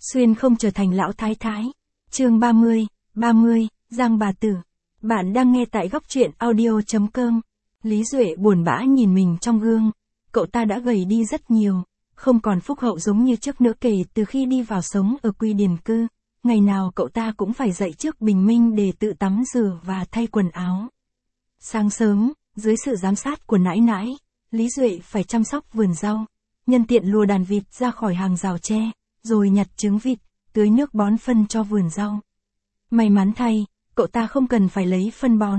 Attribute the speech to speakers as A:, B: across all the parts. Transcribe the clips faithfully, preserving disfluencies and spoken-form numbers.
A: xuyên không trở thành lão thái thái. Chương ba mươi, ba mươi, Giang bà tử. Bạn đang nghe tại góc truyện audio chấm com. Lý Duệ buồn bã nhìn mình trong gương, cậu ta đã gầy đi rất nhiều, không còn phúc hậu giống như trước nữa kể từ khi đi vào sống ở Quy Điền Cư. Ngày nào cậu ta cũng phải dậy trước bình minh để tự tắm rửa và thay quần áo. Sáng sớm, dưới sự giám sát của nãi nãi, Lý Duệ phải chăm sóc vườn rau, nhân tiện lùa đàn vịt ra khỏi hàng rào tre, rồi nhặt trứng vịt, tưới nước bón phân cho vườn rau. May mắn thay, cậu ta không cần phải lấy phân bón.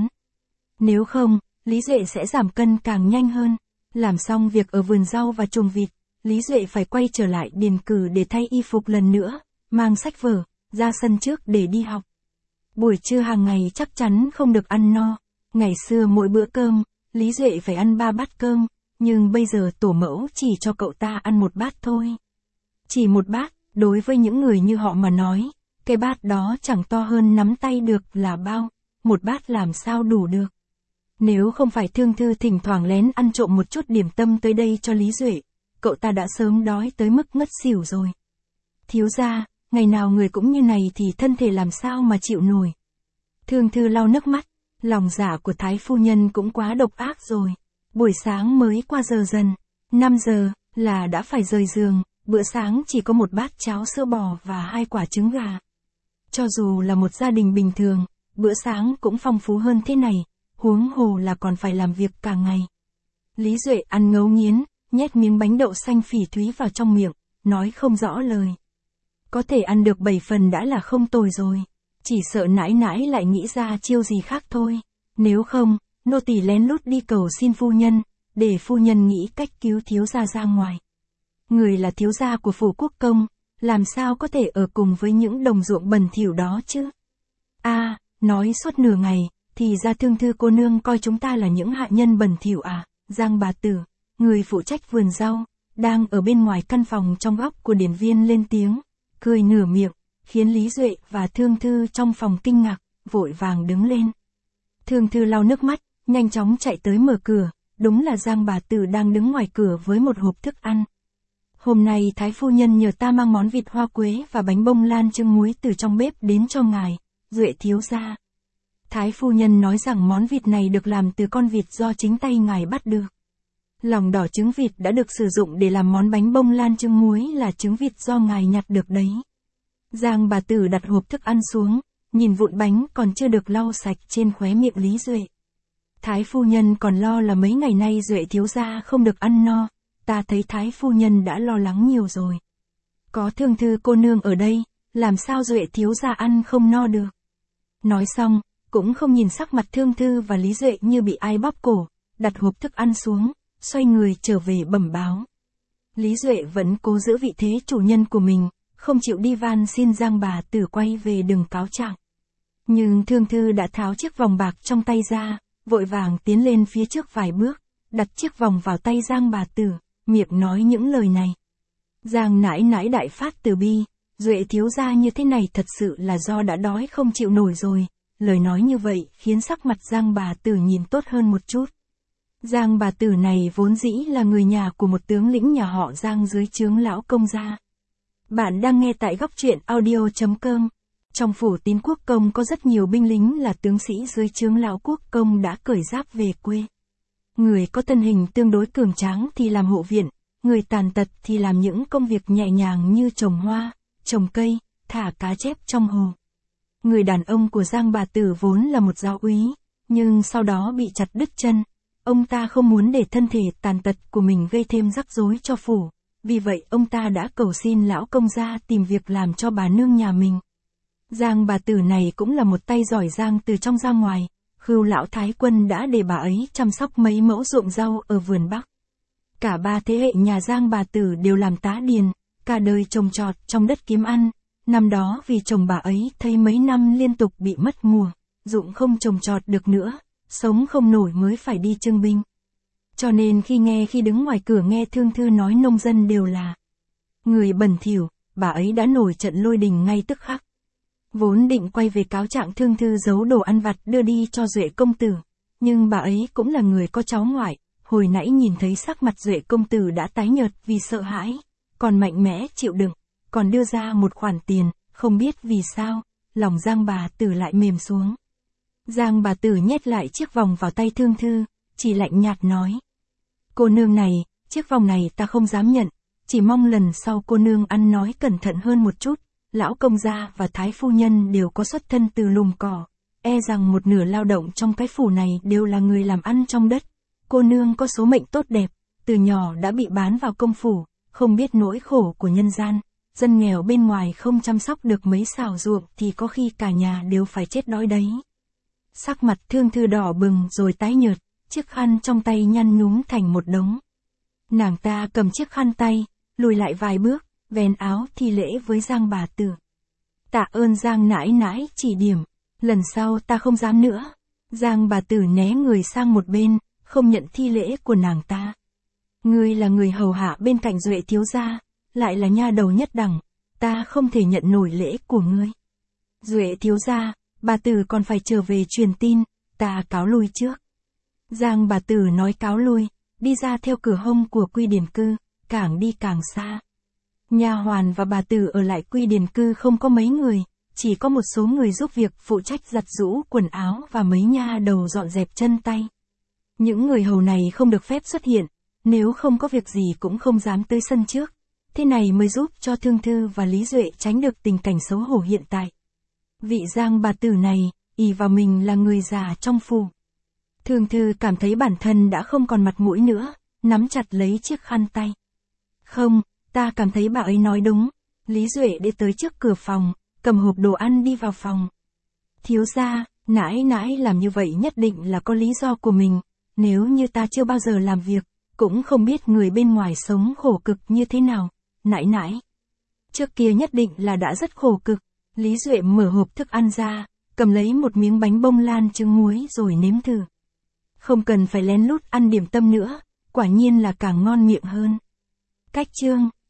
A: Nếu không, Lý Duệ sẽ giảm cân càng nhanh hơn. Làm xong việc ở vườn rau và chuồng vịt, Lý Duệ phải quay trở lại Điền Cử để thay y phục lần nữa, mang sách vở, ra sân trước để đi học. Buổi trưa hàng ngày chắc chắn không được ăn no. Ngày xưa mỗi bữa cơm, Lý Duệ phải ăn ba bát cơm, nhưng bây giờ tổ mẫu chỉ cho cậu ta ăn một bát thôi. Chỉ một bát, đối với những người như họ mà nói, cái bát đó chẳng to hơn nắm tay được là bao, một bát làm sao đủ được. Nếu không phải Thương Thư thỉnh thoảng lén ăn trộm một chút điểm tâm tới đây cho Lý Duệ, cậu ta đã sớm đói tới mức ngất xỉu rồi. Thiếu gia, ngày nào người cũng như này thì thân thể làm sao mà chịu nổi. Thương Thư lau nước mắt, lòng dạ của Thái phu nhân cũng quá độc ác rồi. Buổi sáng mới qua giờ dần, năm giờ, là đã phải rời giường, bữa sáng chỉ có một bát cháo sữa bò và hai quả trứng gà. Cho dù là một gia đình bình thường, bữa sáng cũng phong phú hơn thế này, huống hồ là còn phải làm việc cả ngày. Lý Duệ ăn ngấu nghiến, nhét miếng bánh đậu xanh phỉ thúy vào trong miệng, nói không rõ lời. Có thể ăn được bảy phần đã là không tồi rồi, chỉ sợ nãi nãi lại nghĩ ra chiêu gì khác thôi. Nếu không, nô tỳ lén lút đi cầu xin phu nhân, để phu nhân nghĩ cách cứu thiếu gia ra ngoài. Người là thiếu gia của phủ quốc công, làm sao có thể ở cùng với những đồng ruộng bẩn thỉu đó chứ? A, à, nói suốt nửa ngày, thì ra Thương Thư cô nương coi chúng ta là những hạ nhân bẩn thỉu à? Giang bà tử, người phụ trách vườn rau, đang ở bên ngoài căn phòng trong góc của điển viên lên tiếng, cười nửa miệng, khiến Lý Duệ và Thương Thư trong phòng kinh ngạc, vội vàng đứng lên. Thương Thư lau nước mắt, nhanh chóng chạy tới mở cửa, đúng là Giang bà tử đang đứng ngoài cửa với một hộp thức ăn. Hôm nay Thái phu nhân nhờ ta mang món vịt hoa quế và bánh bông lan trưng muối từ trong bếp đến cho ngài, Duệ thiếu gia. Thái phu nhân nói rằng món vịt này được làm từ con vịt do chính tay ngài bắt được. Lòng đỏ trứng vịt đã được sử dụng để làm món bánh bông lan trưng muối là trứng vịt do ngài nhặt được đấy. Giang bà tử đặt hộp thức ăn xuống, nhìn vụn bánh còn chưa được lau sạch trên khóe miệng Lý Duệ. Thái phu nhân còn lo là mấy ngày nay Duệ thiếu gia không được ăn no, ta thấy Thái phu nhân đã lo lắng nhiều rồi. Có Thương Thư cô nương ở đây, làm sao Duệ thiếu gia ăn không no được. Nói xong, cũng không nhìn sắc mặt Thương Thư và Lý Duệ như bị ai bóp cổ, đặt hộp thức ăn xuống, xoay người trở về bẩm báo. Lý Duệ vẫn cố giữ vị thế chủ nhân của mình, không chịu đi van xin Giang bà tử quay về đừng cáo trạng. Nhưng Thương Thư đã tháo chiếc vòng bạc trong tay ra, vội vàng tiến lên phía trước vài bước, đặt chiếc vòng vào tay Giang bà tử, miệng nói những lời này. Giang nãi nãi đại phát từ bi, Duệ thiếu gia như thế này thật sự là do đã đói không chịu nổi rồi. Lời nói như vậy khiến sắc mặt Giang bà tử nhìn tốt hơn một chút. Giang bà tử này vốn dĩ là người nhà của một tướng lĩnh nhà họ Giang dưới trướng lão công gia. Bạn đang nghe tại góc truyện audio chấm com. Trong phủ Tín Quốc công có rất nhiều binh lính là tướng sĩ dưới trướng lão quốc công đã cởi giáp về quê. Người có thân hình tương đối cường tráng thì làm hộ viện, người tàn tật thì làm những công việc nhẹ nhàng như trồng hoa, trồng cây, thả cá chép trong hồ. Người đàn ông của Giang bà tử vốn là một giáo úy, nhưng sau đó bị chặt đứt chân. Ông ta không muốn để thân thể tàn tật của mình gây thêm rắc rối cho phủ, vì vậy ông ta đã cầu xin lão công gia tìm việc làm cho bà nương nhà mình. Giang bà tử này cũng là một tay giỏi giang từ trong ra ngoài, Khưu lão thái quân đã để bà ấy chăm sóc mấy mẫu ruộng rau ở vườn Bắc. Cả ba thế hệ nhà Giang bà tử đều làm tá điền, cả đời trồng trọt trong đất kiếm ăn. Năm đó vì chồng bà ấy thấy mấy năm liên tục bị mất mùa, ruộng không trồng trọt được nữa, sống không nổi mới phải đi trưng binh. Cho nên khi nghe khi đứng ngoài cửa nghe Thương Thư nói nông dân đều là người bẩn thỉu, bà ấy đã nổi trận lôi đình ngay tức khắc. Vốn định quay về cáo trạng Thương Thư giấu đồ ăn vặt đưa đi cho Duệ công tử, nhưng bà ấy cũng là người có cháu ngoại, hồi nãy nhìn thấy sắc mặt Duệ công tử đã tái nhợt vì sợ hãi, còn mạnh mẽ chịu đựng, còn đưa ra một khoản tiền, không biết vì sao, lòng Giang bà tử lại mềm xuống. Giang bà tử nhét lại chiếc vòng vào tay Thương Thư, chỉ lạnh nhạt nói. Cô nương này, chiếc vòng này ta không dám nhận, chỉ mong lần sau cô nương ăn nói cẩn thận hơn một chút, lão công gia và thái phu nhân đều có xuất thân từ lùm cỏ, e rằng một nửa lao động trong cái phủ này đều là người làm ăn trong đất. Cô nương có số mệnh tốt đẹp, từ nhỏ đã bị bán vào công phủ, không biết nỗi khổ của nhân gian, dân nghèo bên ngoài không chăm sóc được mấy xào ruộng thì có khi cả nhà đều phải chết đói đấy. Sắc mặt Thương Thư đỏ bừng rồi tái nhợt, chiếc khăn trong tay nhăn nhúm thành một đống. Nàng ta cầm chiếc khăn tay, lùi lại vài bước, vén áo thi lễ với Giang bà tử. Tạ ơn Giang nãi nãi chỉ điểm, lần sau ta không dám nữa. Giang bà tử né người sang một bên, không nhận thi lễ của nàng ta. Ngươi là người hầu hạ bên cạnh Duệ thiếu gia, lại là nha đầu nhất đẳng, ta không thể nhận nổi lễ của ngươi. Duệ thiếu gia, bà tử còn phải trở về truyền tin, ta cáo lui trước. Giang bà tử nói cáo lui, đi ra theo cửa hông của Quy Điển Cư, càng đi càng xa. Nha hoàn và bà tử ở lại Quy Điển Cư không có mấy người, chỉ có một số người giúp việc phụ trách giặt giũ quần áo và mấy nha đầu dọn dẹp chân tay. Những người hầu này không được phép xuất hiện, nếu không có việc gì cũng không dám tới sân trước. Thế này mới giúp cho Thương Thư và Lý Duệ tránh được tình cảnh xấu hổ hiện tại. Vị Giang bà tử này, ỷ vào mình là người già trong phủ. Thương Thư cảm thấy bản thân đã không còn mặt mũi nữa, nắm chặt lấy chiếc khăn tay. Không, ta cảm thấy bà ấy nói đúng. Lý Duệ đi tới trước cửa phòng, cầm hộp đồ ăn đi vào phòng. Thiếu gia, nãi nãi làm như vậy nhất định là có lý do của mình, nếu như ta chưa bao giờ làm việc, cũng không biết người bên ngoài sống khổ cực như thế nào, nãi nãi. Trước kia nhất định là đã rất khổ cực. Lý Duệ mở hộp thức ăn ra, cầm lấy một miếng bánh bông lan trứng muối rồi nếm thử. Không cần phải lén lút ăn điểm tâm nữa, quả nhiên là càng ngon miệng hơn. Cách chương